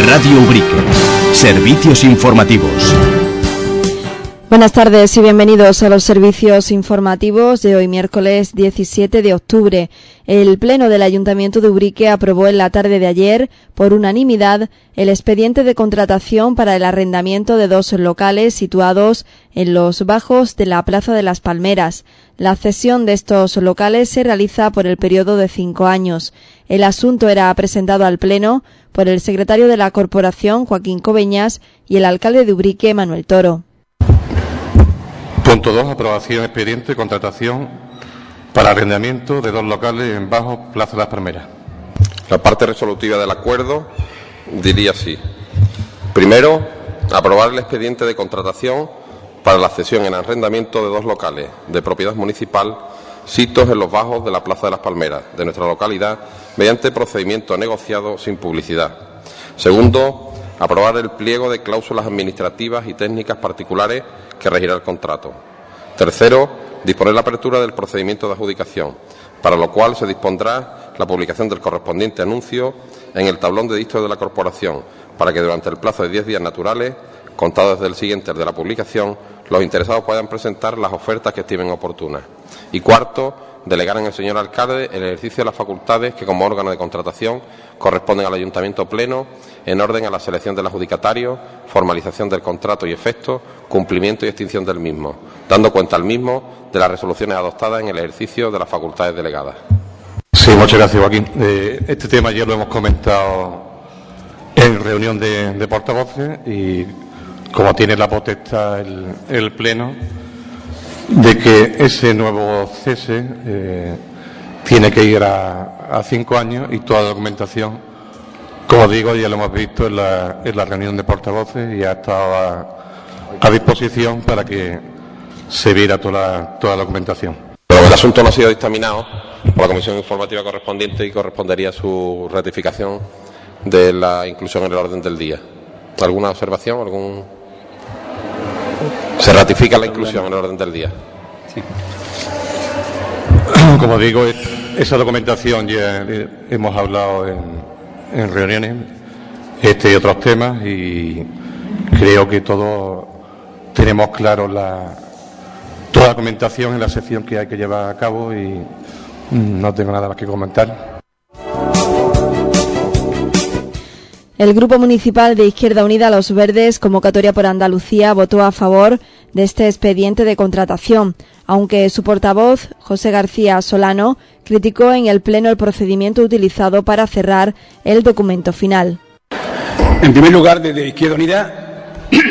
Radio Ubrique. Servicios informativos. Buenas tardes y bienvenidos a los servicios informativos de hoy, miércoles 17 de octubre. El Pleno del Ayuntamiento de Ubrique aprobó en la tarde de ayer, por unanimidad, el expediente de contratación para el arrendamiento de 2 locales situados en los bajos de la Plaza de las Palmeras. La cesión de estos locales se realiza por el periodo de 5 años. El asunto era presentado al Pleno por el secretario de la Corporación, Joaquín Coveñas, y el alcalde de Ubrique, Manuel Toro. Punto 2. Aprobación expediente de contratación para arrendamiento de 2 locales en Bajo Plaza de las Palmeras. La parte resolutiva del acuerdo diría así. Primero, aprobar el expediente de contratación para la cesión en arrendamiento de 2 locales de propiedad municipal situados en los bajos de la Plaza de las Palmeras de nuestra localidad mediante procedimiento negociado sin publicidad. Segundo, aprobar el pliego de cláusulas administrativas y técnicas particulares que regirá el contrato. Tercero, disponer la apertura del procedimiento de adjudicación, para lo cual se dispondrá la publicación del correspondiente anuncio en el tablón de dictio de la Corporación, para que durante el plazo de 10 días naturales, contados desde el siguiente de la publicación, los interesados puedan presentar las ofertas que estimen oportunas. Y cuarto, delegar en el señor alcalde el ejercicio de las facultades que, como órgano de contratación, corresponden al Ayuntamiento Pleno en orden a la selección del adjudicatario, formalización del contrato y efecto, cumplimiento y extinción del mismo, dando cuenta al mismo de las resoluciones adoptadas en el ejercicio de las facultades delegadas. Sí, muchas gracias, Joaquín. Este tema ya lo hemos comentado en reunión de portavoces y como tiene la potestad el Pleno de que ese nuevo cese tiene que ir a 5 años y toda la documentación, como digo, ya lo hemos visto en la reunión de portavoces y ha estado a disposición para que se viera toda la documentación. Pero el asunto no ha sido dictaminado por la Comisión Informativa correspondiente y correspondería su ratificación de la inclusión en el orden del día. ¿Alguna observación? Se ratifica la inclusión en el orden del día. Sí. Como digo, esa documentación ya hemos hablado en reuniones, y otros temas, y creo que todos tenemos claro toda la documentación en la sección que hay que llevar a cabo y no tengo nada más que comentar. El Grupo Municipal de Izquierda Unida Los Verdes, Convocatoria por Andalucía, votó a favor de este expediente de contratación, aunque su portavoz, José García Solano, criticó en el Pleno el procedimiento utilizado para cerrar el documento final. En primer lugar, desde Izquierda Unida,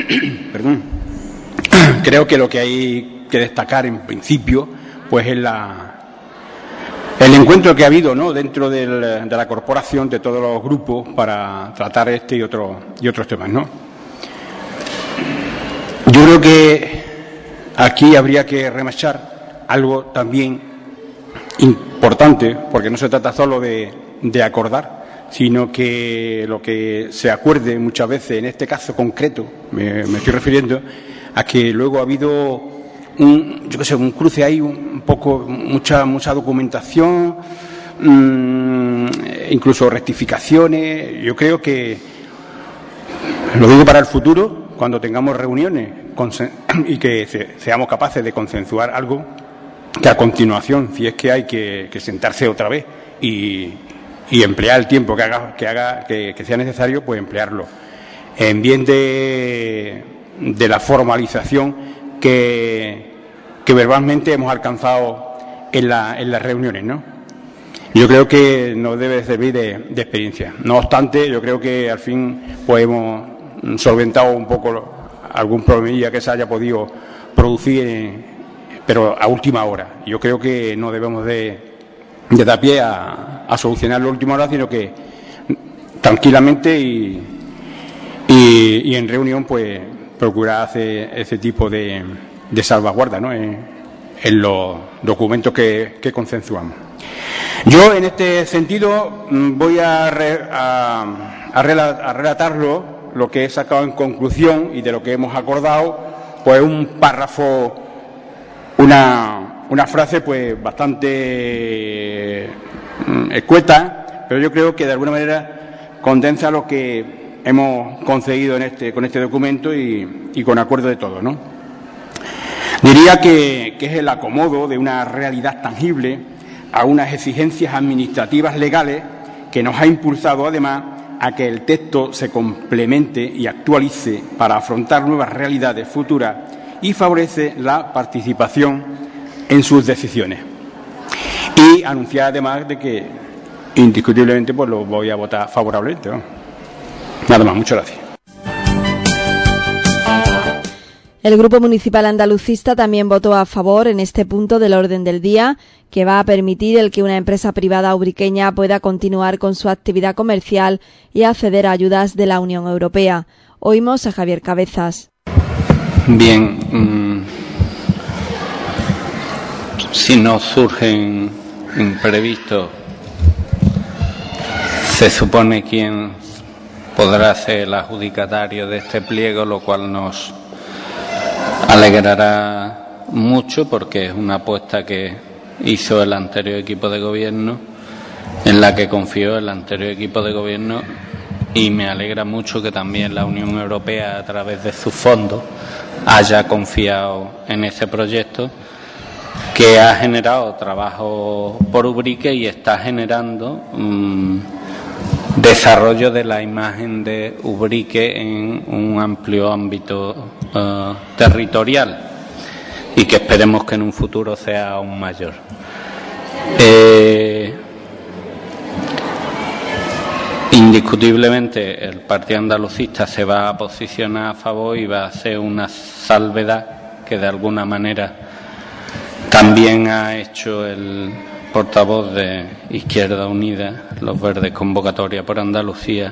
creo que lo que hay que destacar en principio pues es el encuentro que ha habido, ¿no?, dentro de la corporación de todos los grupos para tratar este y otros temas, ¿no? Yo creo que aquí habría que remarcar algo también importante, porque no se trata solo de acordar, sino que lo que se acuerde muchas veces, en este caso concreto, me estoy refiriendo a que luego ha habido un cruce ahí, un poco, mucha documentación, incluso rectificaciones. Yo creo que, lo digo para el futuro, cuando tengamos reuniones y que seamos capaces de consensuar algo, que a continuación, si es que hay que sentarse otra vez y emplear el tiempo que sea necesario, pues emplearlo en bien de la formalización que verbalmente hemos alcanzado en las reuniones, ¿no? Yo creo que nos debe servir de experiencia. No obstante, yo creo que al fin pues hemos solventado un poco algún problemilla que se haya podido producir, pero a última hora. Yo creo que no debemos de dar pie a solucionarlo a última hora, sino que tranquilamente y en reunión pues procurar hacer ese tipo de salvaguarda, ¿no?, en los documentos que consensuamos. Yo, en este sentido, voy a relatarlo, lo que he sacado en conclusión y de lo que hemos acordado, pues un párrafo, una frase pues bastante escueta, pero yo creo que de alguna manera condensa lo que hemos conseguido con este documento y con acuerdo de todos, ¿no? Diría que es el acomodo de una realidad tangible a unas exigencias administrativas legales que nos ha impulsado, además, a que el texto se complemente y actualice para afrontar nuevas realidades futuras y favorece la participación en sus decisiones. Y anunciar, además, de que indiscutiblemente pues lo voy a votar favorablemente, ¿no? Nada más, muchas gracias. El Grupo Municipal Andalucista también votó a favor en este punto del orden del día, que va a permitir el que una empresa privada ubriqueña pueda continuar con su actividad comercial y acceder a ayudas de la Unión Europea. Oímos a Javier Cabezas. Bien, si no surgen imprevistos, se supone quién podrá ser el adjudicatario de este pliego, lo cual nos alegrará mucho porque es una apuesta que hizo el anterior equipo de gobierno, en la que confió el anterior equipo de gobierno, y me alegra mucho que también la Unión Europea, a través de sus fondos, haya confiado en ese proyecto que ha generado trabajo por Ubrique y está generando desarrollo de la imagen de Ubrique en un amplio ámbito territorial, y que esperemos que en un futuro sea aún mayor. Indiscutiblemente el Partido Andalucista se va a posicionar a favor y va a hacer una salvedad que de alguna manera también ha hecho el portavoz de Izquierda Unida, Los Verdes Convocatoria por Andalucía,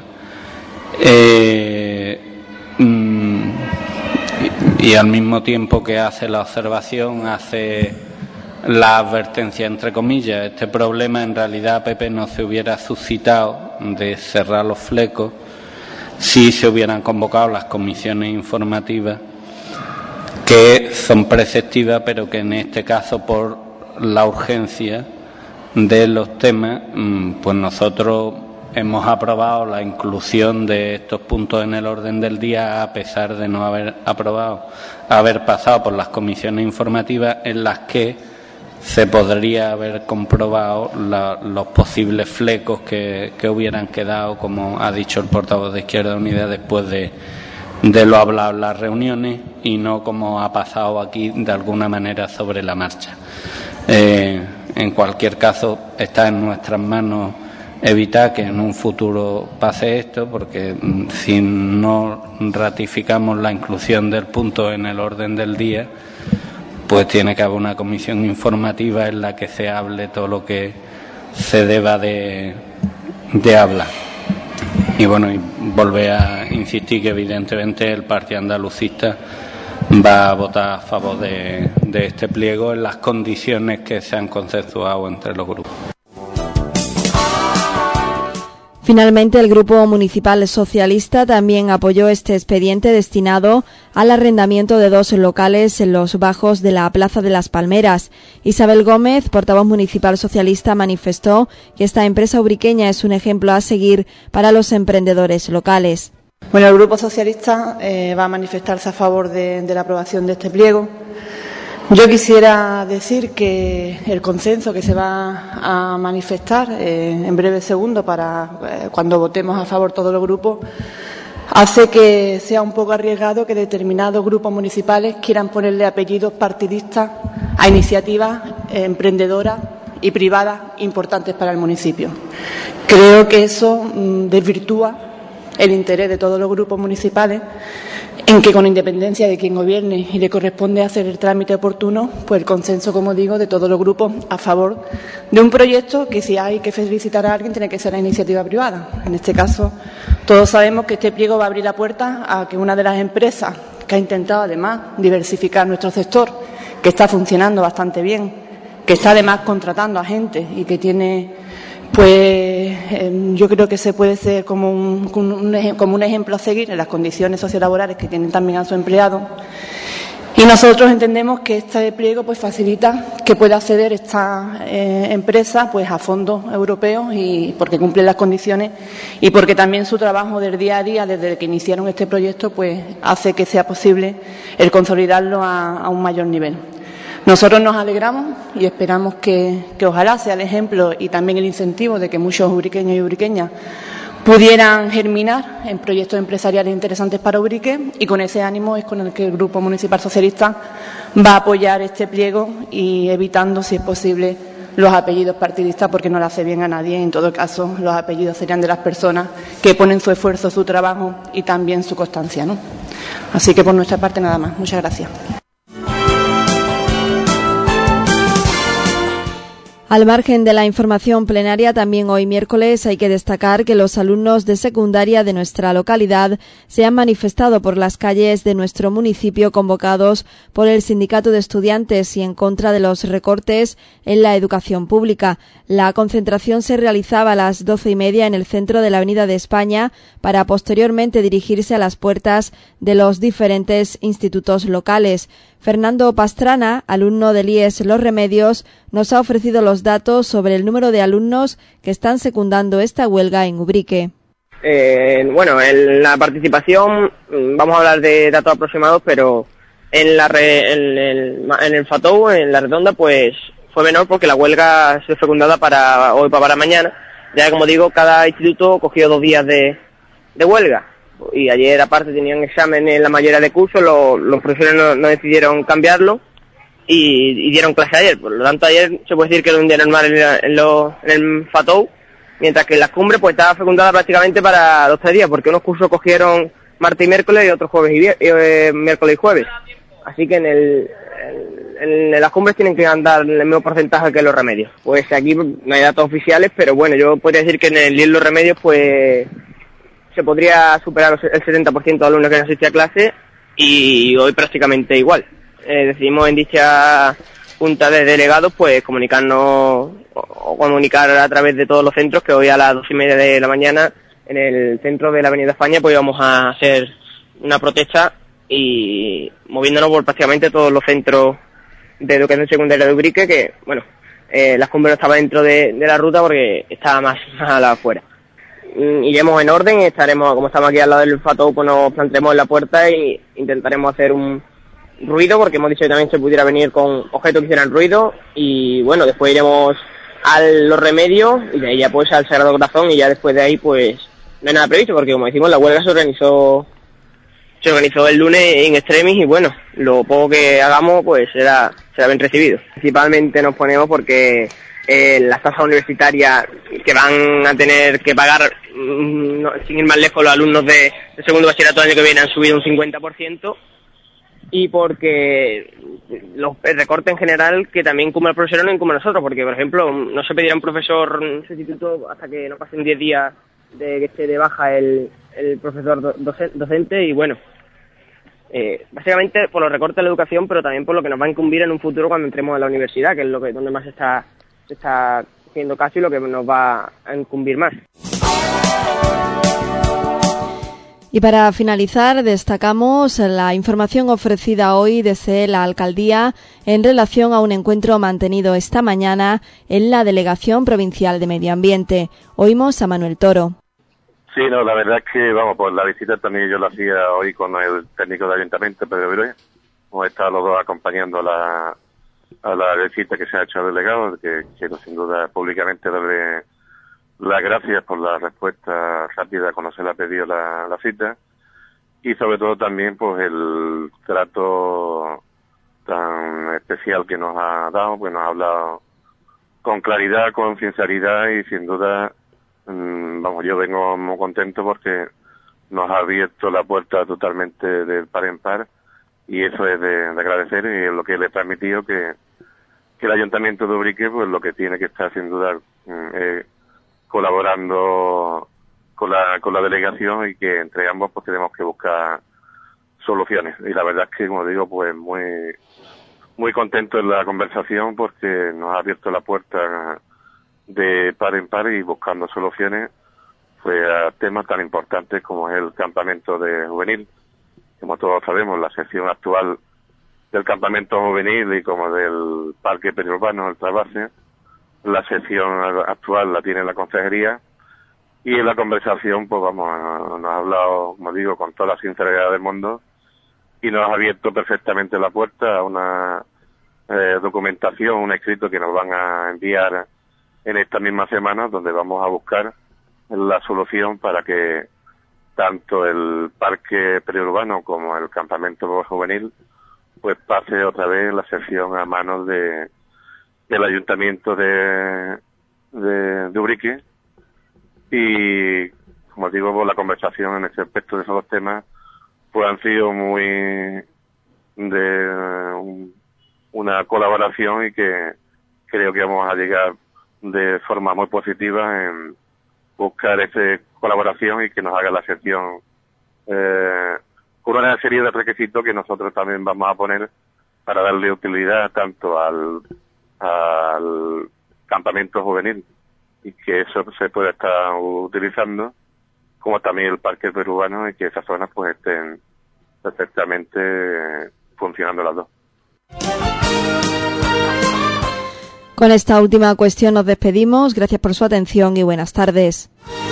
y al mismo tiempo que hace la observación, hace la advertencia, entre comillas. Este problema en realidad, PP, no se hubiera suscitado de cerrar los flecos si se hubieran convocado las comisiones informativas, que son preceptivas, pero que en este caso, por la urgencia de los temas, pues nosotros hemos aprobado la inclusión de estos puntos en el orden del día, a pesar de no haber pasado por las comisiones informativas, en las que se podría haber comprobado los posibles flecos que hubieran quedado, como ha dicho el portavoz de Izquierda Unida, después de lo hablado en las reuniones, y no como ha pasado aquí de alguna manera sobre la marcha. En cualquier caso, está en nuestras manos evitar que en un futuro pase esto, porque si no ratificamos la inclusión del punto en el orden del día, pues tiene que haber una comisión informativa en la que se hable todo lo que se deba de hablar. Y bueno, y volver a insistir que evidentemente el Partido Andalucista va a votar a favor de este pliego en las condiciones que se han consensuado entre los grupos. Finalmente, el Grupo Municipal Socialista también apoyó este expediente destinado al arrendamiento de 2 locales en los bajos de la Plaza de las Palmeras. Isabel Gómez, portavoz municipal socialista, manifestó que esta empresa ubriqueña es un ejemplo a seguir para los emprendedores locales. Bueno, el Grupo Socialista va a manifestarse a favor de la aprobación de este pliego. Yo quisiera decir que el consenso que se va a manifestar en breves segundos para cuando votemos a favor todos los grupos hace que sea un poco arriesgado que determinados grupos municipales quieran ponerle apellidos partidistas a iniciativas emprendedoras y privadas importantes para el municipio. Creo que eso desvirtúa el interés de todos los grupos municipales en que, con independencia de quien gobierne y le corresponde hacer el trámite oportuno, pues el consenso, como digo, de todos los grupos a favor de un proyecto que, si hay que felicitar a alguien, tiene que ser la iniciativa privada. En este caso, todos sabemos que este pliego va a abrir la puerta a que una de las empresas que ha intentado, además, diversificar nuestro sector, que está funcionando bastante bien, que está además contratando a gente y que tiene, pues yo creo que se puede ser como un ejemplo a seguir en las condiciones sociolaborales que tienen también a sus empleados, Y nosotros entendemos que este pliego pues facilita que pueda acceder esta empresa pues a fondos europeos, y porque cumple las condiciones y porque también su trabajo del día a día desde que iniciaron este proyecto pues hace que sea posible el consolidarlo a un mayor nivel. Nosotros nos alegramos y esperamos que ojalá sea el ejemplo y también el incentivo de que muchos ubriqueños y ubriqueñas pudieran germinar en proyectos empresariales interesantes para Ubrique, y con ese ánimo es con el que el Grupo Municipal Socialista va a apoyar este pliego, y evitando, si es posible, los apellidos partidistas, porque no le hace bien a nadie. En todo caso, los apellidos serían de las personas que ponen su esfuerzo, su trabajo y también su constancia, ¿no? Así que por nuestra parte nada más. Muchas gracias. Al margen de la información plenaria, también hoy miércoles hay que destacar que los alumnos de secundaria de nuestra localidad se han manifestado por las calles de nuestro municipio, convocados por el Sindicato de Estudiantes y en contra de los recortes en la educación pública. La concentración se realizaba a las 12:30 en el centro de la Avenida de España, para posteriormente dirigirse a las puertas de los diferentes institutos locales. Fernando Pastrana, alumno del IES Los Remedios, nos ha ofrecido los datos sobre el número de alumnos que están secundando esta huelga en Ubrique. Bueno, en la participación vamos a hablar de datos aproximados, pero en el FATOU, en la redonda, pues fue menor porque la huelga se fue secundada para hoy para mañana. Ya que, como digo, cada instituto cogió 2 días de huelga. Y ayer, aparte, tenían examen en la mayoría de cursos, los profesores no decidieron cambiarlo y dieron clase ayer. Por lo tanto, ayer se puede decir que era un día normal en el FATOU, mientras que en las cumbres pues estaba fecundada prácticamente para los 3 días, porque unos cursos cogieron martes y miércoles y otros miércoles y jueves. Así que en las cumbres tienen que andar el mismo porcentaje que los remedios. Pues aquí no hay datos oficiales, pero bueno, yo podría decir que en el IES Los Remedios pues se podría superar el 70% de alumnos que no asistía a clase, y hoy prácticamente igual. Decidimos en dicha junta de delegados pues comunicar a través de todos los centros que hoy a las 2:30 de la mañana en el centro de la Avenida España pues íbamos a hacer una protesta, y moviéndonos por prácticamente todos los centros de educación secundaria de Ubrique, que bueno, las cumbres no estaban dentro de la ruta porque estaba más a la afuera. Iremos en orden, estaremos, como estamos aquí al lado del FATOU, pues nos plantaremos en la puerta e intentaremos hacer un ruido, porque hemos dicho que también se pudiera venir con objetos que hicieran ruido, y bueno, después iremos a Los Remedios y de ahí ya pues al Sagrado Corazón, y ya después de ahí pues no hay nada previsto, porque como decimos, la huelga se organizó el lunes en extremis, y bueno, lo poco que hagamos pues será bien recibido. Principalmente nos ponemos porque las tasas universitarias que van a tener que pagar, sin ir más lejos, los alumnos de segundo bachillerato del año que viene han subido un 50%, y porque los recortes en general que también incumben al profesor no incumben a nosotros, porque por ejemplo no se pedirá a un profesor en ese instituto hasta que no pasen 10 días de que esté de baja el profesor docente, y bueno, básicamente por los recortes de la educación, pero también por lo que nos va a incumbir en un futuro cuando entremos a la universidad, que es donde más se está haciendo caso y lo que nos va a incumbir más. Y para finalizar, destacamos la información ofrecida hoy desde la Alcaldía en relación a un encuentro mantenido esta mañana en la Delegación Provincial de Medio Ambiente. Oímos a Manuel Toro. Sí, no, la verdad es que, pues la visita también yo la hacía hoy con el técnico del Ayuntamiento, Pedro Viroy. Hemos estado los dos acompañando a la visita que se ha hecho al delegado, que quiero sin duda públicamente darle las gracias por la respuesta rápida cuando se le ha pedido la cita, y sobre todo también pues el trato tan especial que nos ha dado, pues nos ha hablado con claridad, con sinceridad, y sin duda, yo vengo muy contento porque nos ha abierto la puerta totalmente de par en par, y eso es de agradecer, y es lo que le he transmitido que el Ayuntamiento de Ubrique pues lo que tiene que estar sin duda colaborando con la delegación, y que entre ambos pues tenemos que buscar soluciones. Y la verdad es que, como digo, pues muy contento en la conversación, porque nos ha abierto la puerta de par en par y buscando soluciones pues a temas tan importantes como es el campamento de juvenil. Como todos sabemos, la sección actual del campamento juvenil y como del parque periurbano, el Trasvase. La sección actual la tiene la consejería y en la conversación, pues vamos, nos ha hablado, como digo, con toda la sinceridad del mundo y nos ha abierto perfectamente la puerta a una documentación, un escrito que nos van a enviar en esta misma semana, donde vamos a buscar la solución para que tanto el parque periurbano como el campamento juvenil pues pase otra vez la sección a manos del ayuntamiento de Ubrique. Y como digo, pues, la conversación en ese aspecto de esos dos temas pues han sido muy de una colaboración y que creo que vamos a llegar de forma muy positiva en buscar esa colaboración y que nos haga la sección con una serie de requisitos que nosotros también vamos a poner para darle utilidad tanto al campamento juvenil y que eso se pueda estar utilizando, como también el parque periurbano y que esas zonas pues estén perfectamente funcionando las dos. Con esta última cuestión nos despedimos. Gracias por su atención y buenas tardes.